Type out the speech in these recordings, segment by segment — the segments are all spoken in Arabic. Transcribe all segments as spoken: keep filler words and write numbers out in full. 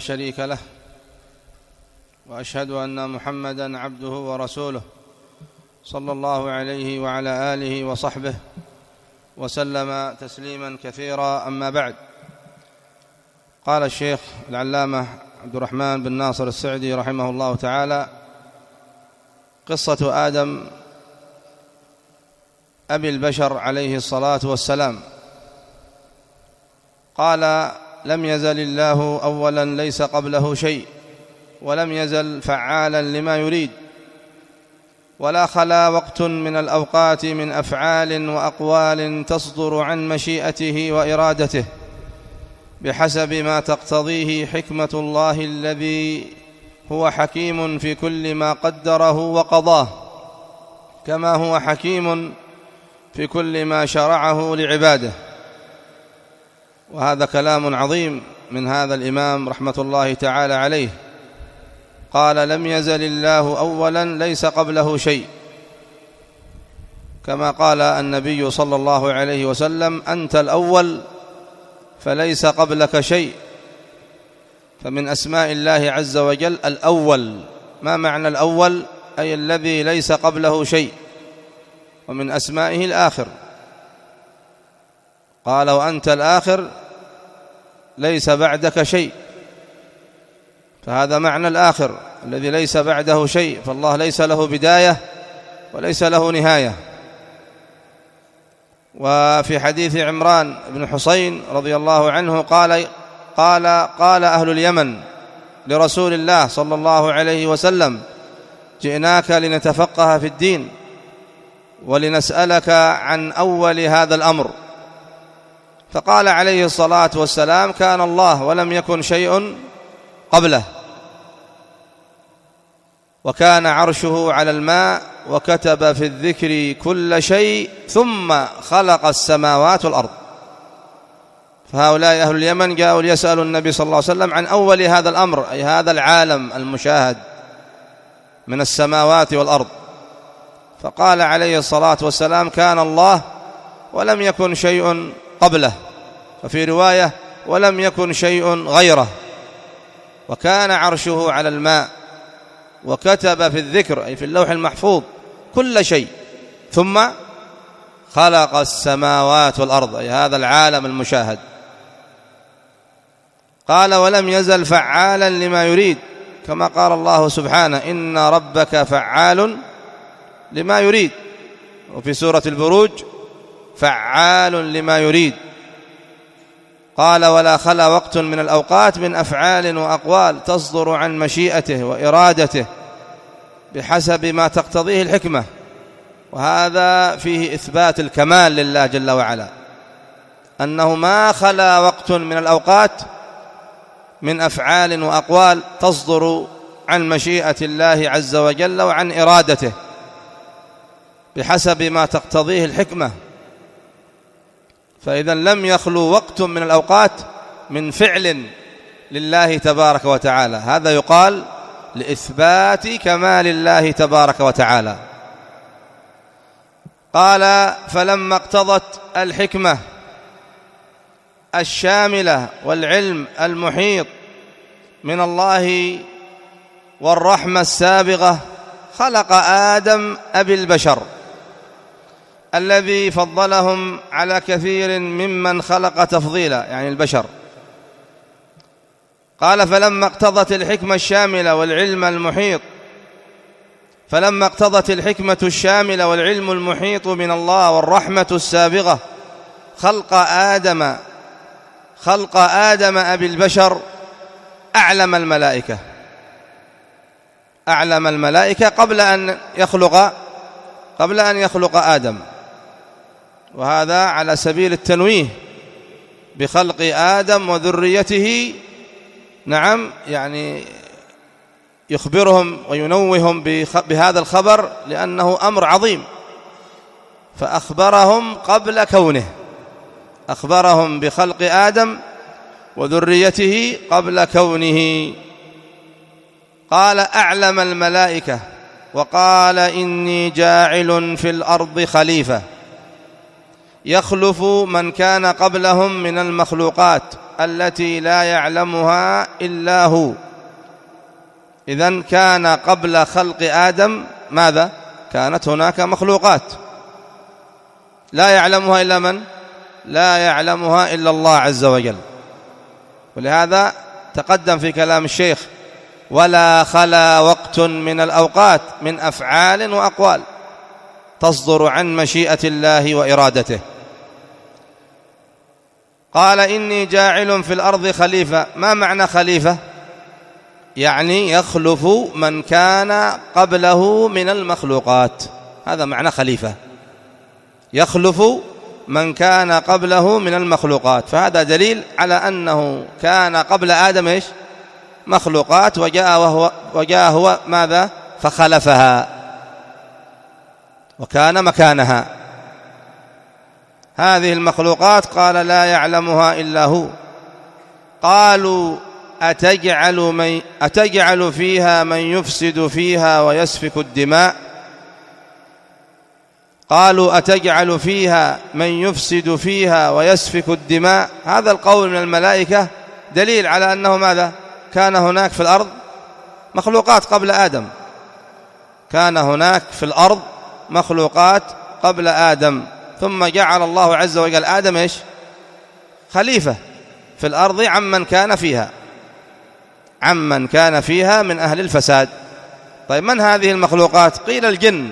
شريك له، وأشهد أن محمدًا عبده ورسوله صلى الله عليه وعلى آله وصحبه وسلم تسليمًا كثيرا. أما بعد، قال الشيخ العلامة عبد الرحمن بن ناصر السعدي رحمه الله تعالى: قصة آدم أبي البشر عليه الصلاة والسلام. قال: لم يزل الله أولاً ليس قبله شيء، ولم يزل فعالاً لما يريد، ولا خلا وقت من الأوقات من أفعال وأقوال تصدر عن مشيئته وإرادته بحسب ما تقتضيه حكمة الله الذي هو حكيم في كل ما قدره وقضاه، كما هو حكيم في كل ما شرعه لعباده. وهذا كلام عظيم من هذا الإمام رحمة الله تعالى عليه. قال: لم يزل الله أولا ليس قبله شيء، كما قال النبي صلى الله عليه وسلم: أنت الأول فليس قبلك شيء. فمن أسماء الله عز وجل الأول. ما معنى الأول؟ أي الذي ليس قبله شيء. ومن أسمائه الآخر. قال: وأنت الآخر ليس بعدك شيء. فهذا معنى الآخر الذي ليس بعده شيء، فالله ليس له بداية وليس له نهاية. وفي حديث عمران بن حسين رضي الله عنه قال قال قال أهل اليمن لرسول الله صلى الله عليه وسلم: جئناك لنتفقه في الدين ولنسألك عن أول هذا الأمر. فقال عليه الصلاة والسلام: كان الله ولم يكن شيء قبله، وكان عرشه على الماء، وكتب في الذكر كل شيء، ثم خلق السماوات والأرض. فهؤلاء أهل اليمن جاءوا ليسألوا النبي صلى الله عليه وسلم عن أول هذا الأمر، أي هذا العالم المشاهد من السماوات والأرض. فقال عليه الصلاة والسلام: كان الله ولم يكن شيء قبله. وفي رواية: ولم يكن شيء غيره. وكان عرشه على الماء، وكتب في الذكر أي في اللوح المحفوظ كل شيء، ثم خلق السماوات والأرض، أي هذا العالم المشاهد. قال: ولم يزل فعالا لما يريد، كما قال الله سبحانه: إن ربك فعال لما يريد. وفي سورة البروج: فعال لما يريد. قال: ولا خلا وقت من الأوقات من أفعال وأقوال تصدر عن مشيئته وإرادته بحسب ما تقتضيه الحكمة. وهذا فيه إثبات الكمال لله جل وعلا، أنه ما خلا وقت من الأوقات من أفعال وأقوال تصدر عن مشيئة الله عز وجل وعن إرادته بحسب ما تقتضيه الحكمة. فإذا لم يخلو وقت من الأوقات من فعل لله تبارك وتعالى. هذا يقال لإثبات كمال الله تبارك وتعالى. قال: فلما اقتضت الحكمة الشاملة والعلم المحيط من الله والرحمة السابغة، خلق آدم أبي البشر الذي فضلهم على كثير ممن خلق تفضيلا، يعني البشر. قال: فلما اقتضت الحكمة الشاملة والعلم المحيط فلما اقتضت الحكمة الشاملة والعلم المحيط من الله والرحمة السابغة خلق آدم خلق آدم أبي البشر أعلم الملائكة أعلم الملائكة قبل أن يخلق قبل أن يخلق آدم. وهذا على سبيل التنويه بخلق آدم وذريته. نعم، يعني يخبرهم وينوهم بهذا الخبر لأنه أمر عظيم. فأخبرهم قبل كونه، أخبرهم بخلق آدم وذريته قبل كونه. قال: أعلم الملائكة، وقال: إني جاعل في الأرض خليفة. يخلف من كان قبلهم من المخلوقات التي لا يعلمها إلا هو. إذن كان قبل خلق آدم ماذا؟ كانت هناك مخلوقات لا يعلمها إلا من؟ لا يعلمها إلا الله عز وجل. ولهذا تقدم في كلام الشيخ: ولا خلا وقت من الأوقات من أفعال وأقوال تصدر عن مشيئة الله وإرادته. قال: إني جاعل في الأرض خليفة. ما معنى خليفة؟ يعني يخلف من كان قبله من المخلوقات، هذا معنى خليفة، يخلف من كان قبله من المخلوقات. فهذا دليل على أنه كان قبل آدم إيش؟ مخلوقات، وجاء وهو وجاء هو ماذا؟ فخلفها وكان مكانها. هذه المخلوقات قال لا يعلمها إلا هو. قالوا: أتجعل, من أتجعل فيها من يفسد فيها ويسفك الدماء. قالوا: أتجعل فيها من يفسد فيها ويسفك الدماء. هذا القول من الملائكة دليل على أنه ماذا؟ كان هناك في الأرض مخلوقات قبل آدم، كان هناك في الأرض مخلوقات قبل آدم، ثم جعل الله عز وجل آدم إيش؟ خليفة في الأرض عمن كان فيها، عمن كان فيها من أهل الفساد. طيب، من هذه المخلوقات؟ قيل الجن،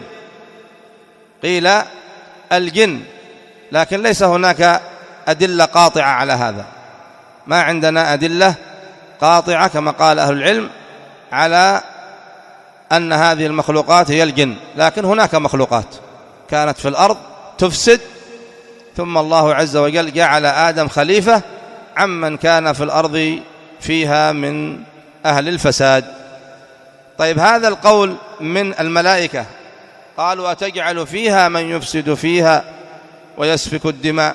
قيل الجن، لكن ليس هناك أدلة قاطعة على هذا، ما عندنا أدلة قاطعة كما قال أهل العلم على أن هذه المخلوقات هي الجن، لكن هناك مخلوقات كانت في الأرض تفسد، ثم الله عز وجل جعل آدم خليفة عمن كان في الأرض فيها من أهل الفساد. طيب، هذا القول من الملائكة، قالوا: أتجعل فيها من يفسد فيها ويسفك الدماء.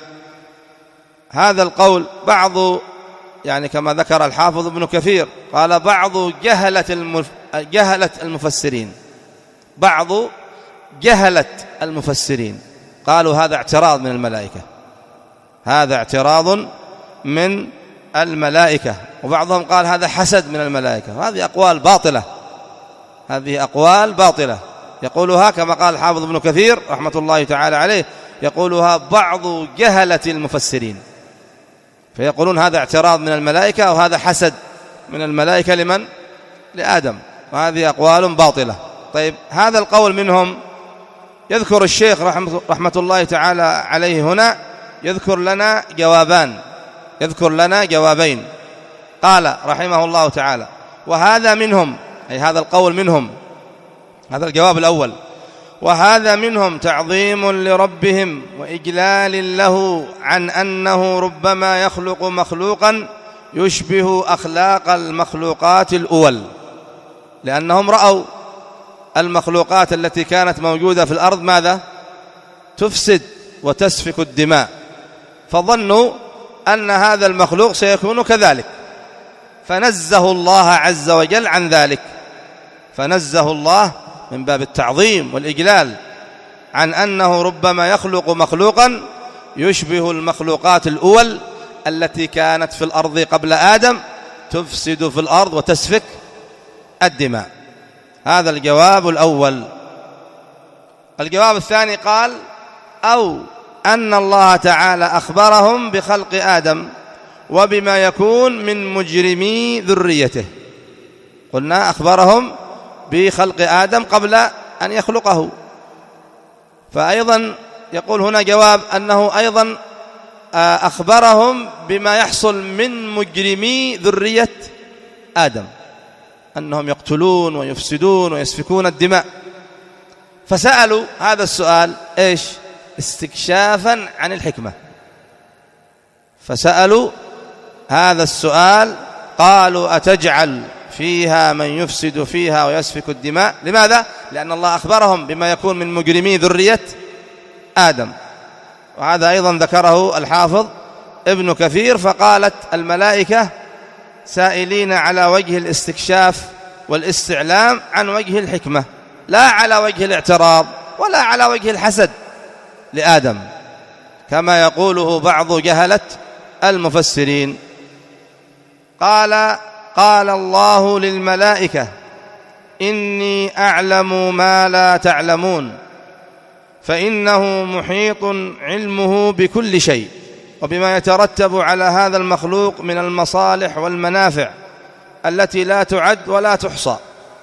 هذا القول بعض، يعني كما ذكر الحافظ ابن كثير، قال بعض جهلة المف... جهلة المفسرين، بعض جهلة المفسرين قالوا هذا اعتراض من الملائكة، هذا اعتراض من الملائكة، وبعضهم قال هذا حسد من الملائكة. وهذه أقوال باطلة، هذه أقوال باطلة يقولها كما قال الحافظ ابن كثير رحمة الله تعالى عليه، يقولها بعض جهلة المفسرين، فيقولون هذا اعتراض من الملائكة وهذا حسد من الملائكة لمن؟ لآدم. وهذه أقوال باطلة. طيب، هذا القول منهم يذكر الشيخ رحمة الله تعالى عليه هنا، يذكر لنا جوابان، يذكر لنا جوابين. قال رحمه الله تعالى: وهذا منهم، أي هذا القول منهم، هذا الجواب الأول: وهذا منهم تعظيم لربهم وإجلال له عن أنه ربما يخلق مخلوقا يشبه أخلاق المخلوقات الأول، لأنهم رأوا المخلوقات التي كانت موجودة في الأرض ماذا؟ تفسد وتسفك الدماء، فظنوا أن هذا المخلوق سيكون كذلك، فنزه الله عز وجل عن ذلك، فنزه الله من باب التعظيم والإجلال عن أنه ربما يخلق مخلوقا يشبه المخلوقات الأول التي كانت في الأرض قبل آدم تفسد في الأرض وتسفك الدماء. هذا الجواب الأول. الجواب الثاني قال: أو أن الله تعالى أخبرهم بخلق آدم وبما يكون من مجرمي ذريته. قلنا أخبرهم بخلق آدم قبل أن يخلقه، فأيضا يقول هنا جواب أنه أيضا أخبرهم بما يحصل من مجرمي ذرية آدم، أنهم يقتلون ويفسدون ويسفكون الدماء. فسألوا هذا السؤال إيش؟ استكشافا عن الحكمة، فسألوا هذا السؤال، قالوا: أتجعل فيها من يفسد فيها ويسفك الدماء. لماذا؟ لأن الله أخبرهم بما يكون من مجرمي ذرية آدم. وهذا أيضا ذكره الحافظ ابن كثير، فقالت الملائكة سائلين على وجه الاستكشاف والاستعلام عن وجه الحكمة، لا على وجه الاعتراض ولا على وجه الحسد لآدم، كما يقوله بعض جهلة المفسرين. قال قال الله للملائكة إني أعلم ما لا تعلمون، فإنه محيط علمه بكل شيء وبما يترتب على هذا المخلوق من المصالح والمنافع التي لا تعد ولا تحصى.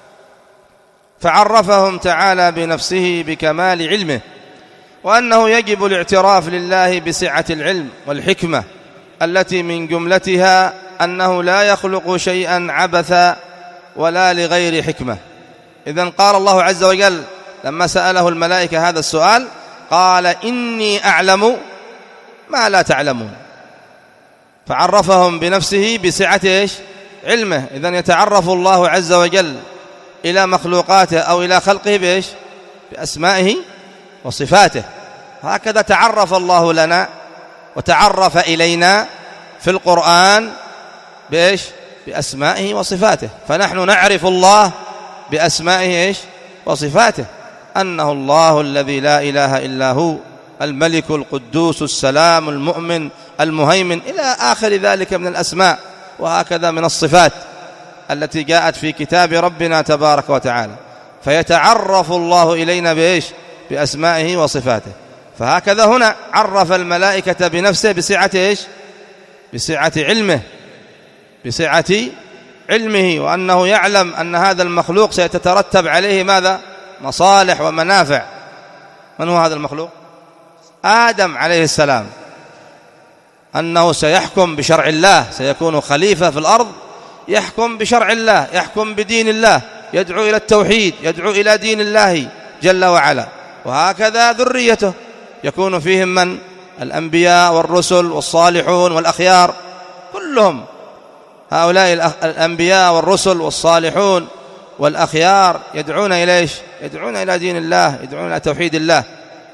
فعرفهم تعالى بنفسه بكمال علمه، وأنه يجب الاعتراف لله بسعة العلم والحكمة التي من جملتها أنه لا يخلق شيئا عبثا ولا لغير حكمة. إذن قال الله عز وجل لما سأله الملائكة هذا السؤال قال إني أعلم ما لا تعلمون، فعرفهم بنفسه بسعة إيش؟ علمه. إذن يتعرف الله عز وجل إلى مخلوقاته أو إلى خلقه بإيش؟ بأسمائه وصفاته. هكذا تعرف الله لنا وتعرف إلينا في القرآن بإيش؟ بأسمائه وصفاته. فنحن نعرف الله بأسمائه إيش؟ وصفاته، أنه الله الذي لا إله إلا هو، الملك القدوس السلام المؤمن المهيمن، إلى آخر ذلك من الأسماء، وهكذا من الصفات التي جاءت في كتاب ربنا تبارك وتعالى. فيتعرف الله إلينا بإيش؟ بأسمائه وصفاته. فهكذا هنا عرف الملائكة بنفسه بسعة إيش؟ بسعة علمه، بسعة علمه، وأنه يعلم أن هذا المخلوق سيتترتب عليه ماذا؟ مصالح ومنافع. من هو هذا المخلوق؟ آدم عليه السلام، أنه سيحكم بشرع الله، سيكون خليفة في الأرض يحكم بشرع الله، يحكم بدين الله، يدعو إلى التوحيد، يدعو إلى دين الله جل وعلا. وهكذا ذريته يكون فيهم من؟ الأنبياء والرسل والصالحون والأخيار، كلهم هؤلاء الأنبياء والرسل والصالحون والأخيار يدعون إلى إيش؟ يدعون إلى دين الله، يدعون إلى توحيد الله.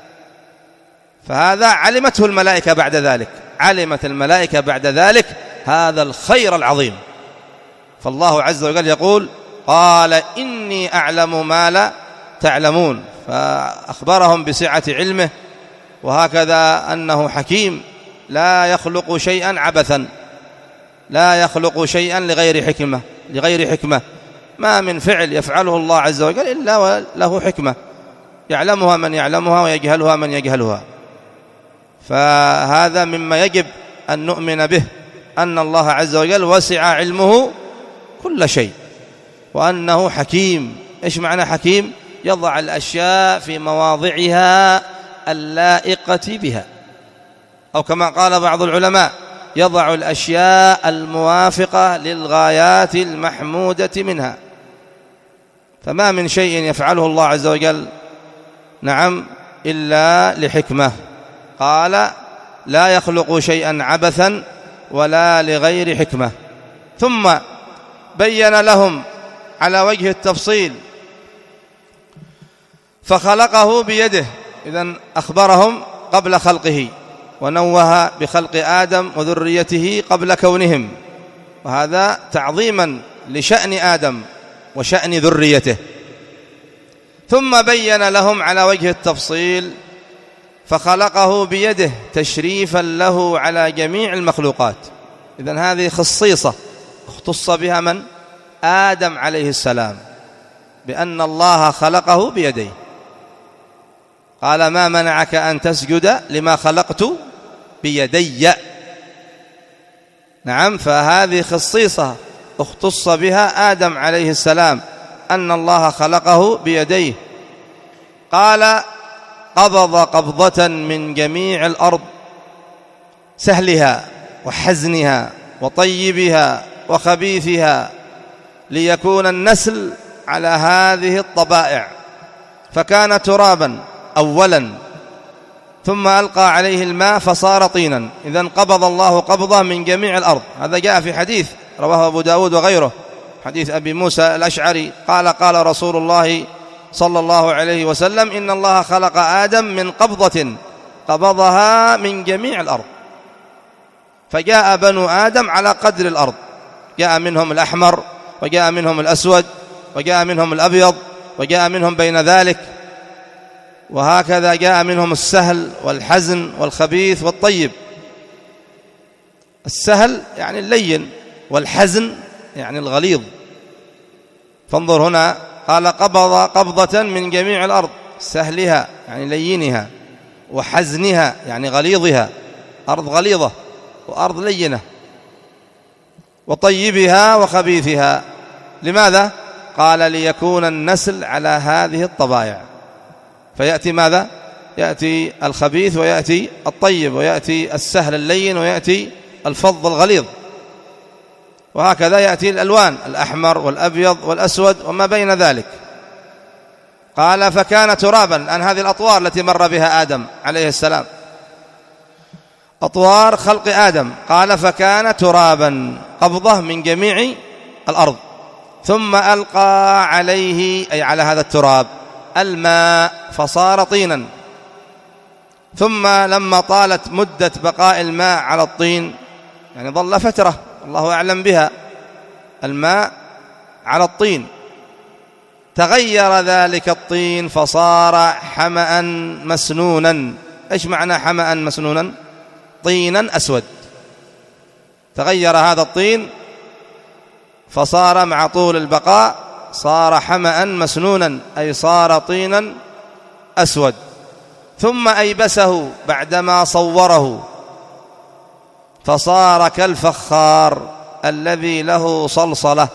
فهذا علمته الملائكة بعد ذلك، علمت الملائكة بعد ذلك هذا الخير العظيم. فالله عز وجل يقول قال إني أعلم ما لا تعلمون، فأخبرهم بسعة علمه، وهكذا أنه حكيم لا يخلق شيئا عبثا، لا يخلق شيئا لغير حكمة، لغير حكمة. ما من فعل يفعله الله عز وجل إلا وله حكمة يعلمها من يعلمها ويجهلها من يجهلها. فهذا مما يجب أن نؤمن به، أن الله عز وجل وسع علمه كل شيء، وأنه حكيم. إيش معنى حكيم؟ يضع الأشياء في مواضعها اللائقة بها، أو كما قال بعض العلماء يضع الأشياء الموافقة للغايات المحمودة منها. فما من شيء يفعله الله عز وجل نعم إلا لحكمة. قال لا يخلق شيئا عبثا ولا لغير حكمة. ثم بين لهم على وجه التفصيل فخلقه بيده. إذن أخبرهم قبل خلقه، ونوه بخلق آدم وذريته قبل كونهم، وهذا تعظيما لشأن آدم وشأن ذريته. ثم بين لهم على وجه التفصيل فخلقه بيده تشريفا له على جميع المخلوقات. إذن هذه خصيصة اختص بها من؟ آدم عليه السلام، بأن الله خلقه بيديه. قال ما منعك أن تسجد لما خلقت بيدي. نعم، فهذه خصيصة اختص بها آدم عليه السلام، أن الله خلقه بيديه. قال قبض قبضة من جميع الأرض، سهلها وحزنها وطيبها وخبيثها، ليكون النسل على هذه الطبائع. فكان ترابا أولا، ثم ألقى عليه الماء فصار طينا. إذن قبض الله قبضة من جميع الأرض. هذا جاء في حديث رواه أبو داود وغيره، حديث أبي موسى الأشعري قال قال رسول الله صلى الله عليه وسلم إن الله خلق آدم من قبضة قبضها من جميع الأرض. فجاء بنو آدم على قدر الأرض، جاء منهم الأحمر وجاء منهم الأسود وجاء منهم الأبيض وجاء منهم بين ذلك. وهكذا جاء منهم السهل والحزن والخبيث والطيب. السهل يعني اللين، والحزن يعني الغليظ. فانظر هنا قال قبض قبضة من جميع الأرض، سهلها يعني لينها، وحزنها يعني غليظها، أرض غليظة وأرض لينة، وطيبها وخبيثها. لماذا؟ قال ليكون النسل على هذه الطبائع. فيأتي ماذا؟ يأتي الخبيث ويأتي الطيب، ويأتي السهل اللين ويأتي الفظ الغليظ، وهكذا يأتي الألوان، الأحمر والأبيض والأسود وما بين ذلك. قال فكان ترابا. الآن هذه الأطوار التي مر بها آدم عليه السلام، أطوار خلق آدم. قال فكان ترابا، قبضة من جميع الأرض. ثم ألقى عليه، أي على هذا التراب، الماء فصار طينا. ثم لما طالت مدة بقاء الماء على الطين، يعني ظل فترة الله أعلم بها، الماء على الطين، تغير ذلك الطين فصار حمأ مسنونا. إيش معنى حمأ مسنونا؟ طينا أسود. تغير هذا الطين فصار مع طول البقاء صار حمأ مسنونا، أي صار طينا أسود. ثم أيبسه بعدما صوره فصار كالفخار الذي له صلصلة.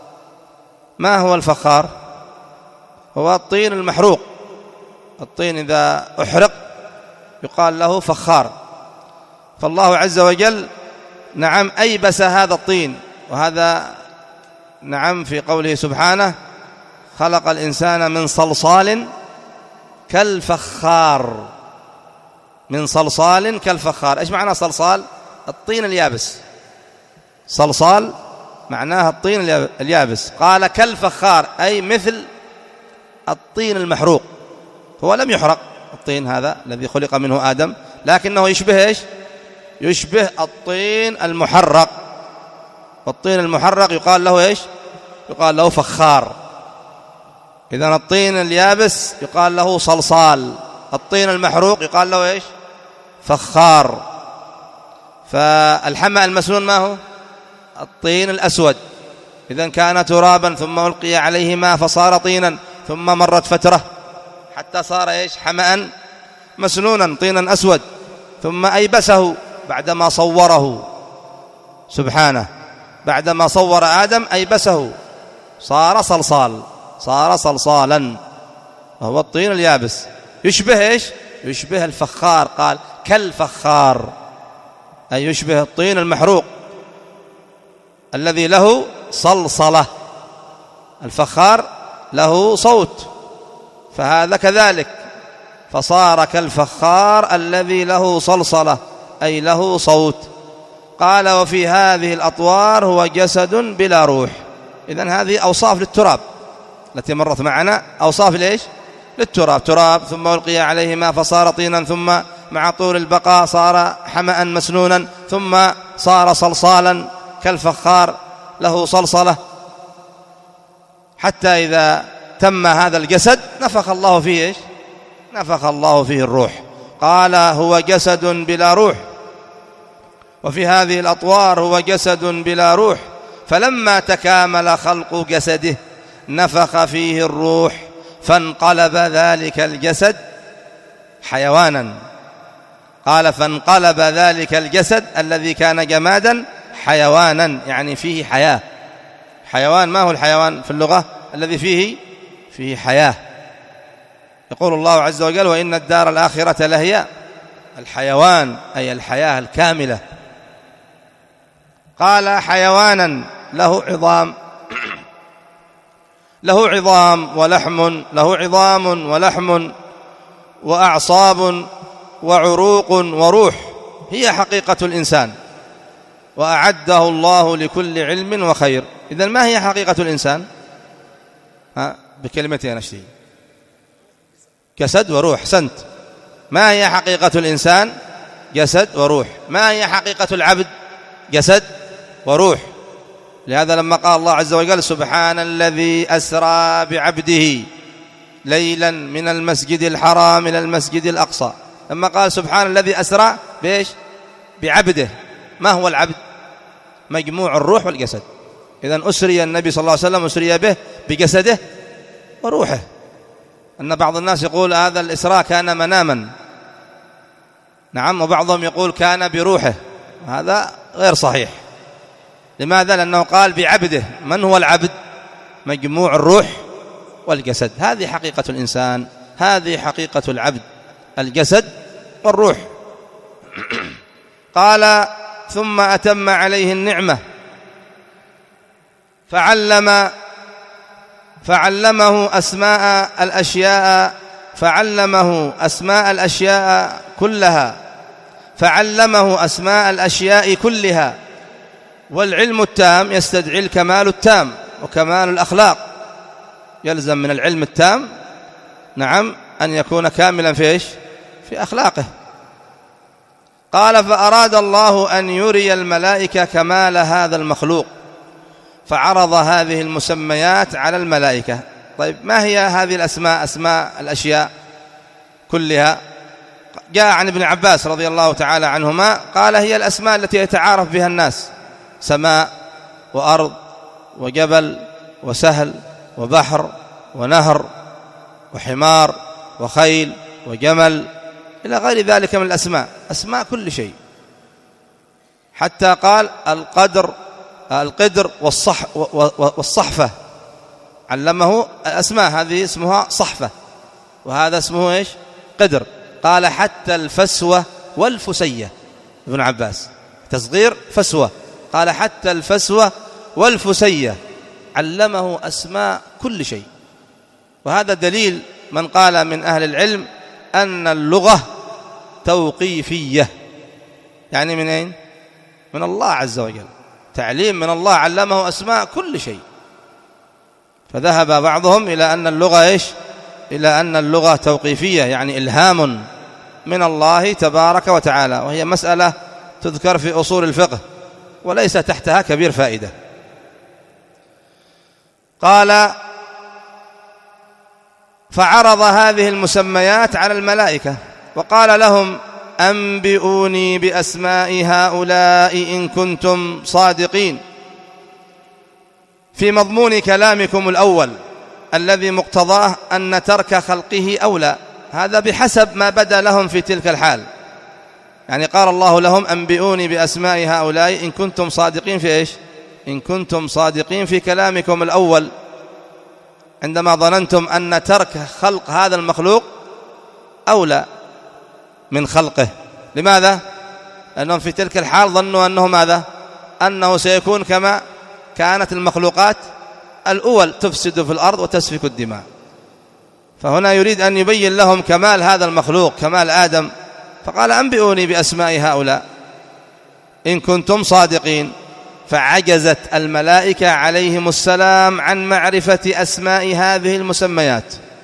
ما هو الفخار؟ هو الطين المحروق. الطين إذا أحرق يقال له فخار. فالله عز وجل نعم أيبس هذا الطين، وهذا نعم في قوله سبحانه خلق الإنسان من صلصال كالفخار. من صلصال كالفخار. إيش معنى صلصال؟ الطين اليابس. صلصال معناها الطين اليابس. قال كالفخار أي مثل الطين المحروق. هو لم يحرق الطين هذا الذي خلق منه آدم، لكنه يشبه إيش؟ يشبه الطين المحرق. والطين المحرق يقال له إيش؟ يقال له فخار. إذن الطين اليابس يقال له صلصال، الطين المحروق يقال له إيش؟ فخار. فالحمأ المسنون ما هو؟ الطين الأسود. إذن كان ترابا ثم ألقي عليه ماء فصار طينا، ثم مرت فترة حتى صار إيش؟ حمأ مسنونا، طينا أسود. ثم أيبسه بعدما صوره سبحانه، بعدما صور آدم أيبسه صار صلصال، صار صلصالا، وهو الطين اليابس. يشبه إيش؟ يشبه الفخار. قال كالفخار أي يشبه الطين المحروق الذي له صلصلة. الفخار له صوت، فهذا كذلك، فصار كالفخار الذي له صلصلة أي له صوت. قال وفي هذه الأطوار هو جسد بلا روح. إذن هذه أوصاف للتراب التي مرت معنا، أوصاف ليش؟ للتراب. تراب ثم ألقي عليه ماء فصار طينا، ثم مع طول البقاء صار حمأ مسنونا، ثم صار صلصالا كالفخار له صلصلة، حتى إذا تم هذا الجسد نفخ الله فيه إيش؟ نفخ الله فيه الروح. قال هو جسد بلا روح. وفي هذه الأطوار هو جسد بلا روح. فلما تكامل خلق جسده نفخ فيه الروح فانقلب ذلك الجسد حيوانا. قال فانقلب ذلك الجسد الذي كان جمادا حيوانا، يعني فيه حياة. حيوان، ما هو الحيوان في اللغة؟ الذي فيه فيه حياة. يقول الله عز وجل وإن الدار الآخرة لهي الحيوان، أي الحياة الكاملة. قال حيوانا له عظام له عظام ولحم له عظام ولحم وأعصاب وعروق وروح، هي حقيقة الإنسان وأعده الله لكل علم وخير. إذن ما هي حقيقة الإنسان؟ ها بكلمتين أشتي. جسد وروح. سنت. ما هي حقيقة الإنسان؟ جسد وروح. ما هي حقيقة العبد؟ جسد وروح. لهذا لما قال الله عز وجل سبحان الذي أسرى بعبده، ليلا من المسجد الحرام إلى المسجد الأقصى. لما قال سبحان الذي أسرى بإيش؟ بعبده. ما هو العبد؟ مجموع الروح والجسد. إذن أسري النبي صلى الله عليه وسلم أسري به بجسده وروحه. أن بعض الناس يقول هذا الإسراء كان مناما، نعم، وبعضهم يقول كان بروحه، هذا غير صحيح. لماذا؟ لأنه قال بعبده. من هو العبد؟ مجموع الروح والجسد. هذه حقيقة الإنسان، هذه حقيقة العبد، الجسد والروح. قال ثم أتم عليه النعمة فعلم فعلمه أسماء الأشياء فعلمه أسماء الأشياء كلها فعلمه أسماء الأشياء كلها. والعلم التام يستدعي الكمال التام وكمال الأخلاق. يلزم من العلم التام، نعم، أن يكون كاملا في إيش؟ في أخلاقه. قال فأراد الله أن يري الملائكة كمال هذا المخلوق فعرض هذه المسميات على الملائكة. طيب ما هي هذه الأسماء؟ أسماء الأشياء كلها. جاء عن ابن عباس رضي الله تعالى عنهما قال هي الأسماء التي يتعارف بها الناس: سماء وأرض وجبل وسهل وبحر ونهر وحمار وخيل وجمل إلى غير ذلك من الأسماء. أسماء كل شيء. حتى قال القدر القدر والصح والصحفة، علمه الأسماء، هذه اسمها صحفة وهذا اسمه إيش؟ قدر. قال حتى الفسوة والفسية، ابن عباس تصغير فسوة، قال حتى الفسوة والفسية، علمه أسماء كل شيء. وهذا دليل من قال من أهل العلم أن اللغة توقيفية. يعني من أين؟ من الله عز وجل، تعليم من الله، علمه أسماء كل شيء. فذهب بعضهم إلى أن اللغة إيش؟ إلى أن اللغة توقيفية، يعني إلهام من الله تبارك وتعالى، وهي مسألة تذكر في أصول الفقه وليس تحتها كبير فائدة. قال فعرض هذه المسميات على الملائكة وقال لهم أنبئوني بأسماء هؤلاء إن كنتم صادقين. في مضمون كلامكم الأول الذي مقتضاه أن ترك خلقه أولى، هذا بحسب ما بدا لهم في تلك الحال. يعني قال الله لهم أنبئوني بأسماء هؤلاء إن كنتم صادقين في إيش؟ إن كنتم صادقين في كلامكم الأول، عندما ظننتم أن ترك خلق هذا المخلوق أولى من خلقه. لماذا؟ لأنهم في تلك الحال ظنوا أنه ماذا؟ أنه سيكون كما كانت المخلوقات الأول تفسد في الأرض وتسفك الدماء. فهنا يريد أن يبين لهم كمال هذا المخلوق، كمال آدم، فقال أنبئوني بأسماء هؤلاء إن كنتم صادقين. فعجزت الملائكة عليهم السلام عن معرفة أسماء هذه المسميات،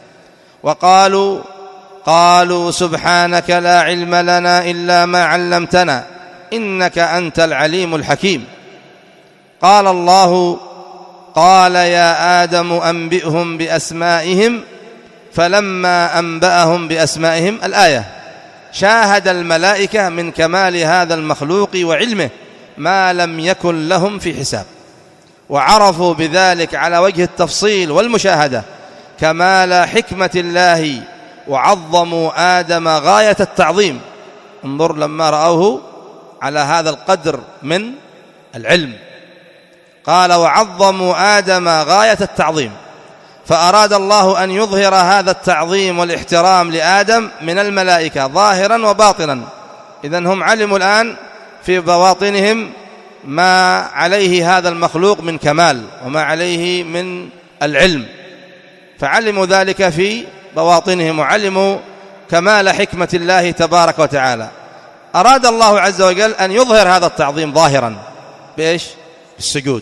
وقالوا قالوا سبحانك لا علم لنا إلا ما علمتنا إنك أنت العليم الحكيم. قال الله قال يا آدم أنبئهم بأسمائهم فلما أنبأهم بأسمائهم، الآية. شاهد الملائكة من كمال هذا المخلوق وعلمه ما لم يكن لهم في حساب، وعرفوا بذلك على وجه التفصيل والمشاهدة كمال حكمة الله، وعظموا آدم غاية التعظيم. انظر لما رأوه على هذا القدر من العلم، قال وعظموا آدم غاية التعظيم. فأراد الله أن يظهر هذا التعظيم والاحترام لآدم من الملائكة ظاهرا وباطنا. إذن هم علموا الآن في بواطنهم ما عليه هذا المخلوق من كمال وما عليه من العلم، فعلموا ذلك في بواطنهم وعلموا كمال حكمة الله تبارك وتعالى. أراد الله عز وجل أن يظهر هذا التعظيم ظاهرا بإيش؟ بالسجود.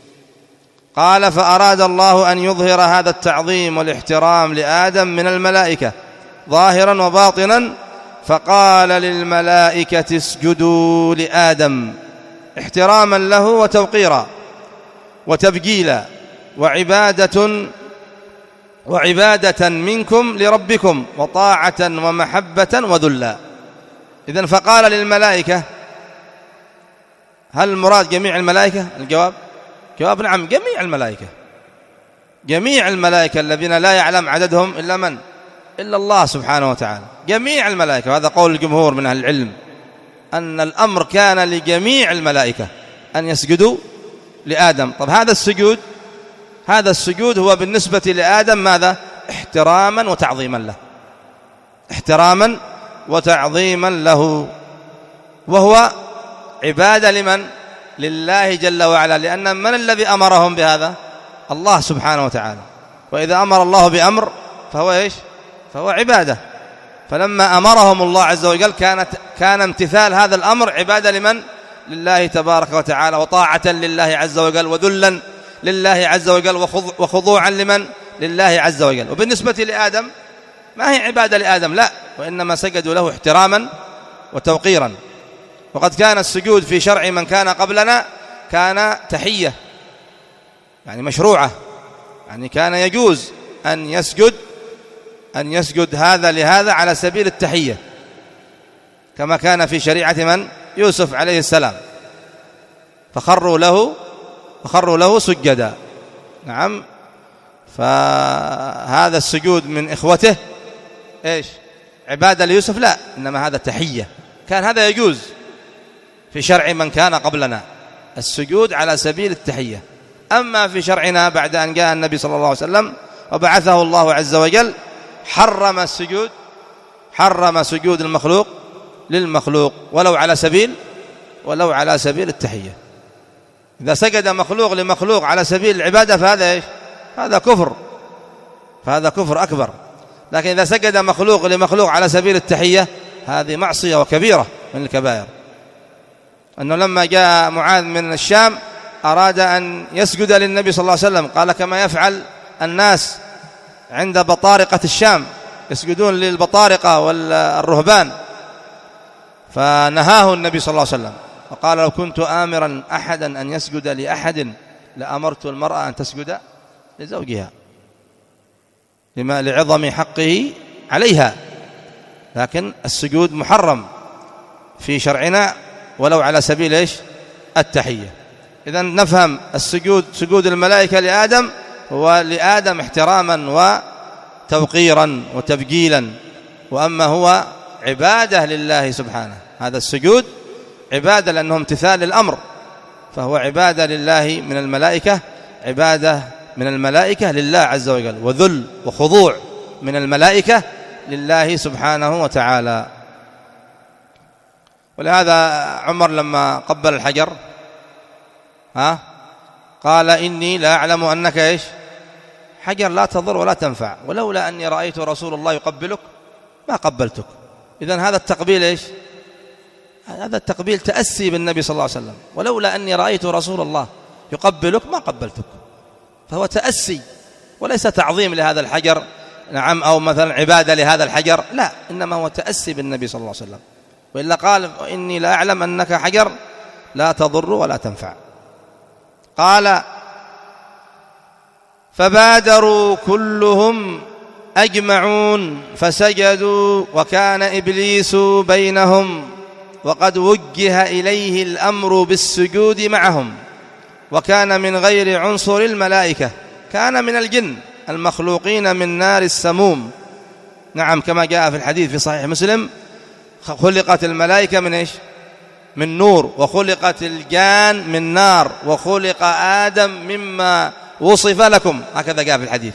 قال فأراد الله أن يظهر هذا التعظيم والاحترام لآدم من الملائكة ظاهرا وباطنا، فقال للملائكة اسجدوا لآدم احتراما له وتوقيرا وتبجيلا وعبادة وعبادة منكم لربكم وطاعة ومحبة وذلا. إذن فقال للملائكة، هل المراد جميع الملائكة؟ الجواب جواب نعم، جميع الملائكة، جميع الملائكة الذين لا يعلم عددهم إلا من؟ إلا الله سبحانه وتعالى، جميع الملائكة. وهذا قول الجمهور من أهل العلم أن الأمر كان لجميع الملائكة أن يسجدوا لآدم. طب هذا السجود هذا السجود هو بالنسبة لآدم ماذا؟ احتراما وتعظيما له، احتراما وتعظيما له، وهو عبادة لمن؟ لله جل وعلا، لأن من الذي أمرهم بهذا؟ الله سبحانه وتعالى. وإذا أمر الله بأمر فهو إيش؟ فهو عبادة. فلما أمرهم الله عز وجل كانت كان امتثال هذا الأمر عبادة لمن؟ لله تبارك وتعالى، وطاعة لله عز وجل، وذلا لله عز وجل، وخضوعا لمن؟ لله عز وجل. وبالنسبة لآدم ما هي عبادة لآدم، لا، وإنما سجدوا له احتراما وتوقيرا. وقد كان السجود في شرع من كان قبلنا كان تحية، يعني مشروعة، يعني كان يجوز أن يسجد أن يسجد هذا لهذا على سبيل التحية، كما كان في شريعة من؟ يوسف عليه السلام، فخروا له فخروا له سجدا. نعم، فهذا السجود من إخوته إيش؟ عبادة ليوسف؟ لا، إنما هذا تحية. كان هذا يجوز في شرع من كان قبلنا، السجود على سبيل التحية. أما في شرعنا بعد أن جاء النبي صلى الله عليه وسلم وبعثه الله عز وجل حرم السجود حرم سجود المخلوق للمخلوق ولو على سبيل ولو على سبيل التحية. إذا سجد مخلوق لمخلوق على سبيل العبادة فهذا إيش؟ هذا كفر، فهذا كفر أكبر. لكن إذا سجد مخلوق لمخلوق على سبيل التحية هذه معصية وكبيرة من الكبائر. أنه لما جاء معاذ من الشام أراد أن يسجد للنبي صلى الله عليه وسلم، قال كما يفعل الناس عند بطارقة الشام، يسجدون للبطارقة والرهبان، فنهاه النبي صلى الله عليه وسلم وقال لو كنت آمرا أحدا أن يسجد لأحد لأمرت المرأة أن تسجد لزوجها لما لعظم حقه عليها. لكن السجود محرم في شرعنا ولو على سبيل إيش؟ التحية. إذن نفهم السجود سجود الملائكة لآدم هو لآدم احتراما وتوقيرا وتبجيلا، وأما هو عبادة لله سبحانه. هذا السجود عبادة لأنه امتثال للأمر، فهو عبادة لله من الملائكة، عبادة من الملائكة لله عز وجل، وذل وخضوع من الملائكة لله سبحانه وتعالى. ولهذا عمر لما قبل الحجر ها قال إني لا أعلم أنك إيش؟ حجر لا تضر ولا تنفع، ولولا أني رأيت رسول الله يقبلك ما قبلتك. إذن هذا التقبيل إيش؟ هذا التقبيل تأسي بالنبي صلى الله عليه وسلم، ولولا أني رأيت رسول الله يقبلك ما قبلتك. فهو تأسي وليس تعظيم لهذا الحجر، نعم، أو مثلا عبادة لهذا الحجر، لا، إنما هو تأسي بالنبي صلى الله عليه وسلم. وإلا قال إني لا أعلم أنك حجر لا تضر ولا تنفع. قال فبادروا كلهم أجمعون فسجدوا وكان إبليس بينهم وقد وجه إليه الأمر بالسجود معهم، وكان من غير عنصر الملائكة، كان من الجن المخلوقين من نار السموم. نعم، كما جاء في الحديث في صحيح مسلم خلقت الملائكة من إيش؟ من نور، وخلقت الجان من نار، وخلق آدم مما وصف لكم، هكذا جاء في الحديث.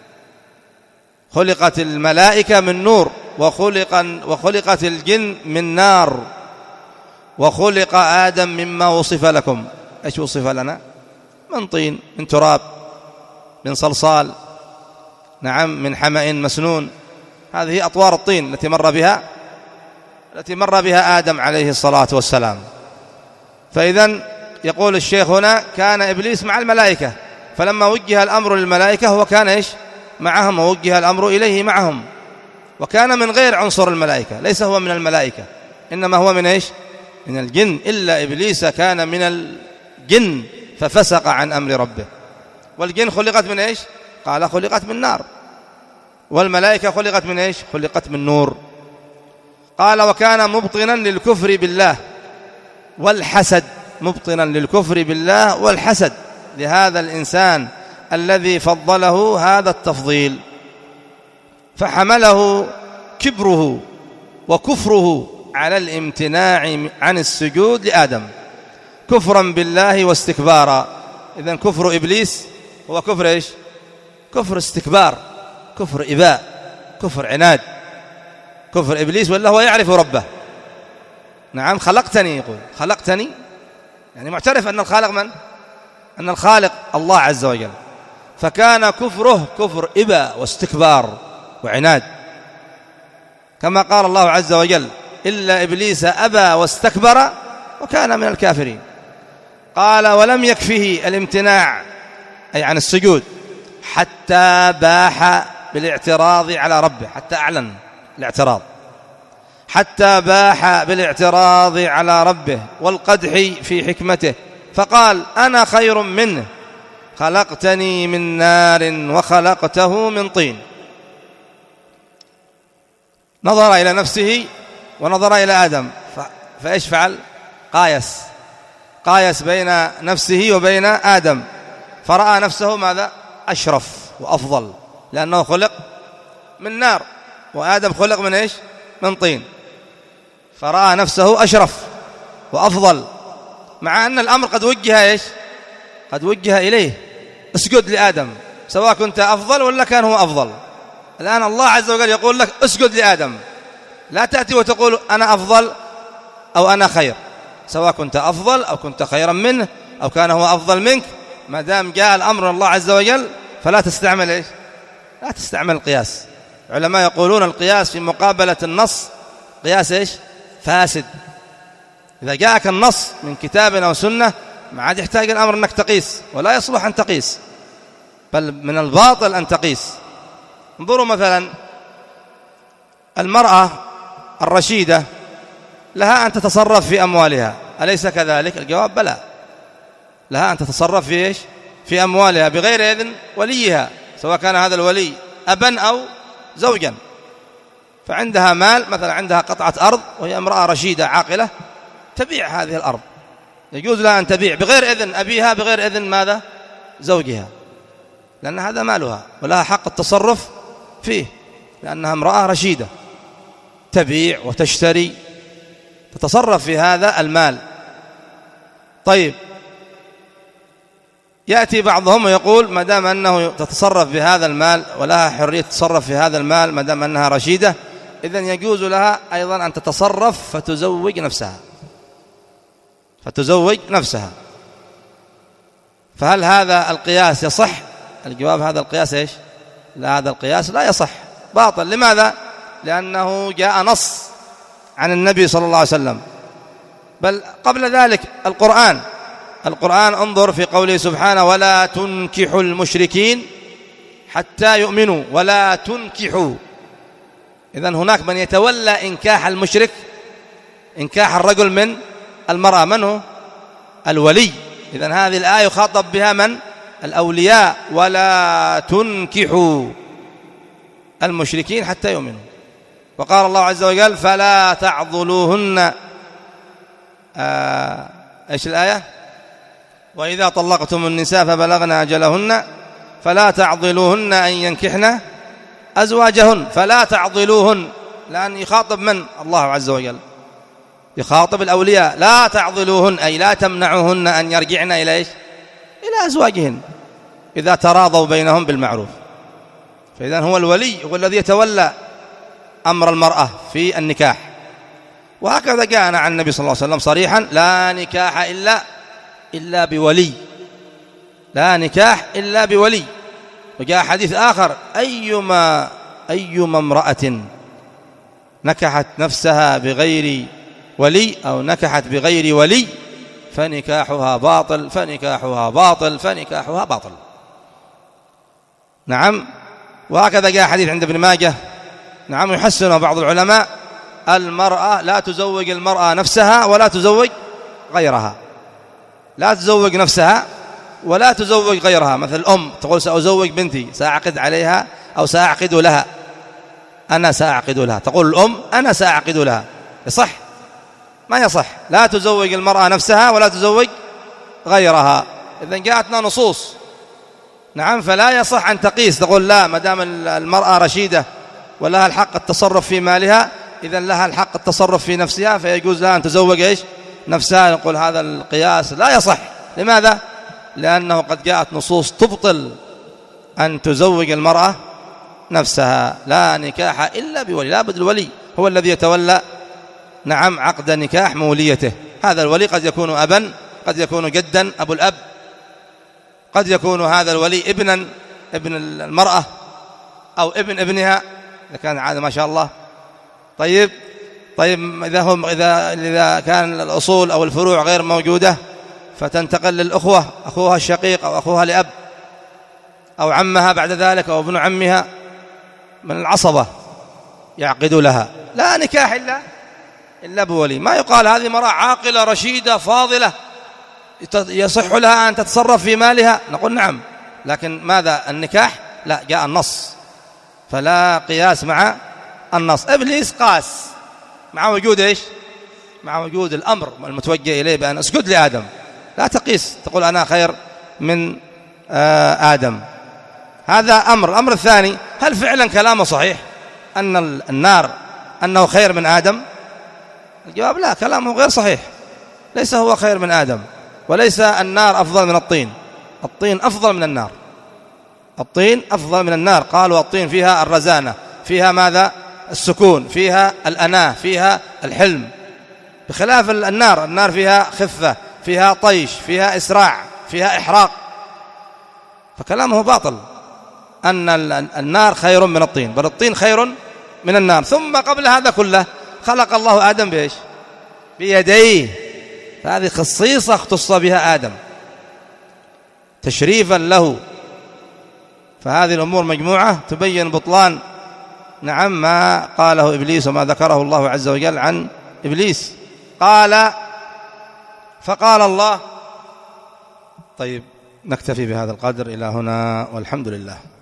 خلقت الملائكة من نور، وخلق وخلقت الجن من نار، وخلق آدم مما وصف لكم. إيش وصف لنا؟ من طين، من تراب، من صلصال، نعم، من حمأ مسنون. هذه أطوار الطين التي مر بها التي مر بها آدم عليه الصلاة والسلام. فإذن يقول الشيخ هنا كان إبليس مع الملائكة، فلما وجه الأمر للملائكة هو كان إيش؟ معهم، ووجه الأمر إليه معهم، وكان من غير عنصر الملائكة، ليس هو من الملائكة، إنما هو من إيش؟ من الجن. إلا إبليس كان من الجن ففسق عن أمر ربه. والجن خلقت من إيش؟ قال خلقت من نار، والملائكة خلقت من إيش؟ خلقت من نور. قال وكان مبطنا للكفر بالله والحسد، مبطنا للكفر بالله والحسد لهذا الإنسان الذي فضله هذا التفضيل، فحمله كبره وكفره على الامتناع عن السجود لآدم كفرا بالله واستكبارا. إذن كفر إبليس هو كفر إيش؟ كفر استكبار، كفر إباء، كفر عناد. كفر إبليس ولا هو يعرف ربه. نعم خلقتني، يقول خلقتني، يعني معترف أن الخالق من؟ أن الخالق الله عز وجل. فكان كفره كفر إباء واستكبار وعناد، كما قال الله عز وجل إلا إبليس أبى واستكبر وكان من الكافرين. قال ولم يكفه الامتناع أي عن السجود حتى باح بالاعتراض على ربه، حتى أعلن الاعتراض، حتى باح بالاعتراض على ربه والقدح في حكمته، فقال أنا خير منه خلقتني من نار وخلقته من طين. نظر إلى نفسه ونظر إلى آدم، فإيش فعل؟ قايس قايس بين نفسه وبين آدم، فرأى نفسه ماذا؟ أشرف وأفضل، لأنه خلق من نار وآدم خلق من إيش؟ من طين. فرأى نفسه أشرف وأفضل، مع أن الأمر قد وجه إيش؟ قد وجه إليه اسجد لآدم، سواء كنت أفضل ولا كان هو أفضل. الآن الله عز وجل يقول لك اسجد لآدم، لا تأتي وتقول أنا أفضل أو أنا خير، سواء كنت أفضل أو كنت خيرا منه أو كان هو أفضل منك، ما دام جاء الأمر من الله عز وجل فلا تستعمل إيش؟ لا تستعمل القياس. علماء يقولون القياس في مقابلة النص قياس إيش؟ فاسد. إذا جاءك النص من كتاب أو سنة ما عاد يحتاج الأمر أنك تقيس، ولا يصلح أن تقيس، بل من الباطل أن تقيس. انظروا مثلا المرأة الرشيدة لها أن تتصرف في أموالها، أليس كذلك؟ الجواب بلى، لها أن تتصرف في إيش؟ في أموالها بغير إذن وليها، سواء كان هذا الولي أبا أو زوجا. فعندها مال، مثلا عندها قطعة أرض وهي امرأة رشيدة عاقلة، تبيع هذه الأرض، يجوز لها أن تبيع بغير إذن أبيها، بغير إذن ماذا؟ زوجها، لأن هذا مالها ولها حق التصرف فيه، لأنها امرأة رشيدة تبيع وتشتري، تتصرف في هذا المال. طيب يأتي بعضهم ويقول ما دام أنه تتصرف بهذا المال ولها حرية تتصرف في هذا المال ما دام أنها رشيدة، إذن يجوز لها أيضا أن تتصرف فتزوج نفسها فتزوج نفسها. فهل هذا القياس يصح؟ الجواب هذا القياس إيش؟ لا، هذا القياس لا يصح، باطل. لماذا؟ لأنه جاء نص عن النبي صلى الله عليه وسلم، بل قبل ذلك القرآن القرآن انظر في قوله سبحانه ولا تنكحوا المشركين حتى يؤمنوا، ولا تنكحوا. إذن هناك من يتولى إنكاح المشرك، إنكاح الرجل من المرأة، من هو؟ الولي. إذن هذه الآية يخاطب بها من؟ الأولياء، ولا تنكحوا المشركين حتى يؤمنوا. وقال الله عز وجل فلا تعضلوهن، آه إيش الآية؟ وإذا طلقتم النساء فبلغن أجلهن فلا تعضلوهن أن ينكحن أزواجهن. فلا تعضلوهن، لأن يخاطب من؟ الله عز وجل يخاطب الأولياء. لا تعضلوهن أي لا تمنعوهن أن يرجعن إلى إيش؟ إلى أزواجهن إذا تراضوا بينهم بالمعروف. فإذن هو الولي هو الذي يتولى أمر المرأة في النكاح. وهكذا جاءنا عن النبي صلى الله عليه وسلم صريحا لا نكاح إلا إلا بولي، لا نكاح إلا بولي. وجاء حديث آخر أيما أيما امرأة نكحت نفسها بغير ولي أو نكحت بغير ولي فنكاحها باطل فنكاحها باطل فنكاحها باطل. نعم. وهكذا جاء حديث عند ابن ماجه، نعم، يحسنه بعض العلماء، المرأة لا تزوج المرأة نفسها ولا تزوج غيرها، لا تزوج نفسها ولا تزوج غيرها. مثل الأم تقول سأزوج بنتي، سأعقد عليها أو سأعقد لها، أنا سأعقد لها، تقول الأم أنا سأعقد لها، يصح؟ ما يصح. لا تزوج المرأة نفسها ولا تزوج غيرها. إذن جاءتنا نصوص، نعم، فلا يصح أن تقيس تقول لا، ما دام المرأة رشيدة ولها الحق التصرف في مالها إذن لها الحق التصرف في نفسها، فيجوز لها أن تزوج إيش؟ نفسها. نقول هذا القياس لا يصح. لماذا؟ لأنه قد جاءت نصوص تبطل أن تزوج المرأة نفسها. لا نكاح إلا بولي، لا بد الولي هو الذي يتولى، نعم، عقد نكاح موليته. هذا الولي قد يكون أبا، قد يكون جدا، أبو الأب، قد يكون هذا الولي ابنا، ابن المرأة، أو ابن ابنها إذا كان عادة ما شاء الله. طيب طيب إذا هم إذا إذا كان الأصول أو الفروع غير موجودة فتنتقل للأخوة، أخوها الشقيق أو أخوها لأب، أو عمها بعد ذلك أو ابن عمها من العصبة يعقد لها. لا نكاح إلا إلا بولي. ما يقال هذه امرأة عاقلة رشيدة فاضلة يصح لها أن تتصرف في مالها، نقول نعم، لكن ماذا النكاح؟ لا، جاء النص، فلا قياس مع النص. إبليس قاس مع وجود إيش؟ مع وجود الأمر المتوجه إليه بأن اسجد لآدم. لا تقيس تقول أنا خير من آدم. هذا أمر. الأمر الثاني، هل فعلا كلامه صحيح أن النار أنه خير من آدم؟ الجواب لا، كلامه غير صحيح. ليس هو خير من آدم، وليس النار أفضل من الطين. الطين أفضل من النار، الطين أفضل من النار. قالوا الطين فيها الرزانة، فيها ماذا؟ السكون، فيها الأناة، فيها الحلم، بخلاف النار. النار فيها خفة، فيها طيش، فيها إسراع، فيها إحراق. فكلامه باطل أن النار خير من الطين، بل الطين خير من النار. ثم قبل هذا كله خلق الله آدم بإيش؟ بيديه. فهذه خصيصة اختص بها آدم تشريفا له. فهذه الأمور مجموعة تبين بطلان، نعم، ما قاله إبليس وما ذكره الله عز وجل عن إبليس. قال فقال الله. طيب نكتفي بهذا القدر إلى هنا، والحمد لله.